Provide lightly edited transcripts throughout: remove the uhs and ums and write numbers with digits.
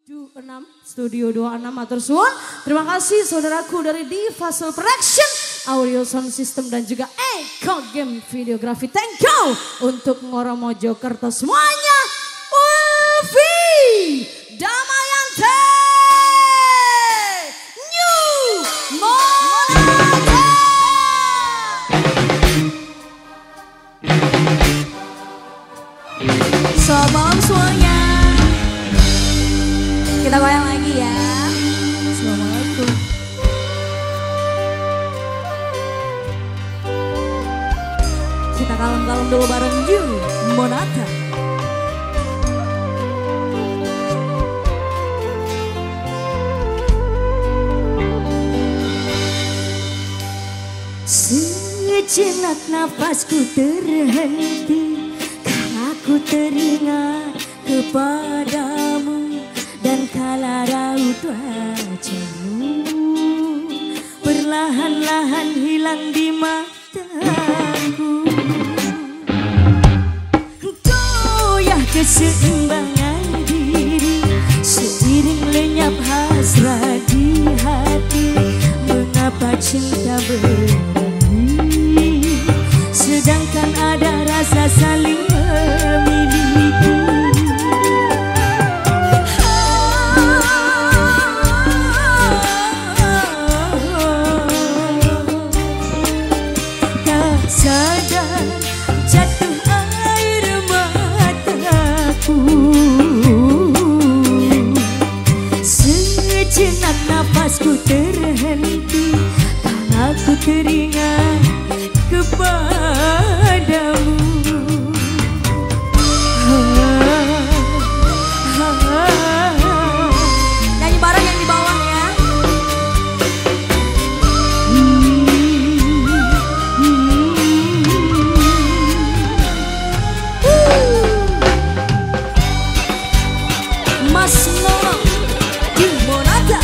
26 Studio 26 Matur Suwun. Terima kasih saudaraku dari Diva Soul Production, Audio Sound System dan juga Eko Game Videografi. Thank you untuk Ngoro Mojokerto semuanya. Ulfi Damayanti New Monata. Selamat malam semuanya. Kita goyang lagi ya. Assalamualaikum. Kita kalem-kalem dulu bareng New Monata. Sejenak nafasku terhenti, aku teringat kepadamu, dan kala raut wajahmu perlahan-lahan hilang di mataku. Goyah keseimbangan diri, seiring lenyap hasrat di hati. Mengapa cinta berani, sedangkan ada rasa saling memiliki. Tak sadar jatuh air mataku. Sejenak nafasku terhenti, karena aku teringat kepadamu. Nyanyi bareng yang di bawah ya. Mas Nono di Monata.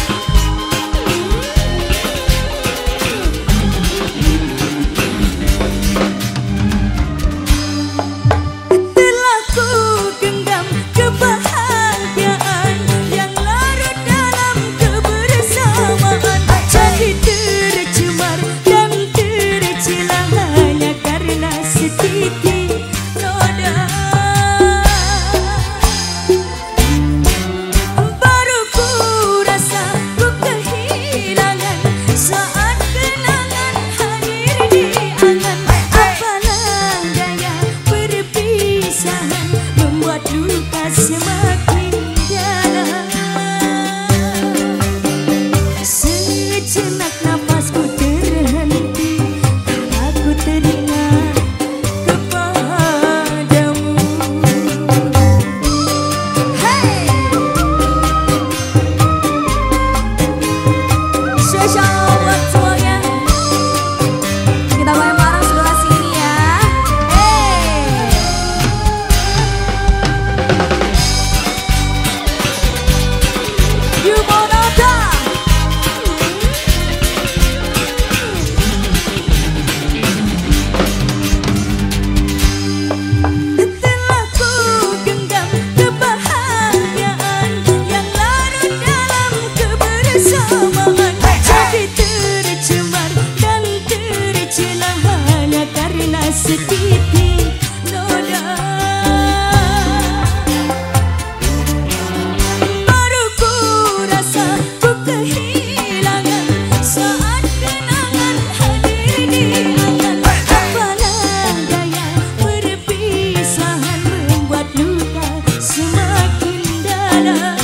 Setitik noda, baru ku rasa ku kehilangan saat kenangan hadir di angan. Apalah daya perpisahan membuat luka semakin dalam.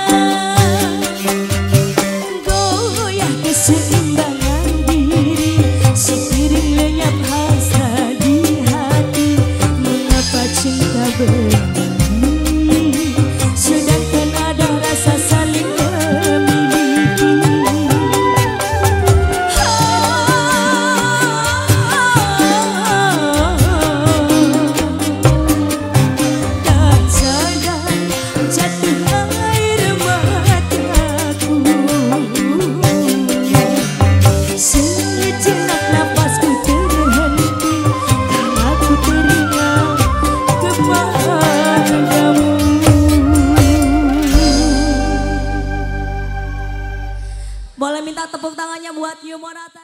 Goyah keseimbangan diri, seiring lenyap hasrat di hati. Mengapa cinta berani, sedangkan ada rasa saling memiliki. Tak sadar jatuh air mataku. Sejenak nafasku terhenti, karena aku teringat kepadamu. Boleh minta tepuk tangannya buat Yu Monata.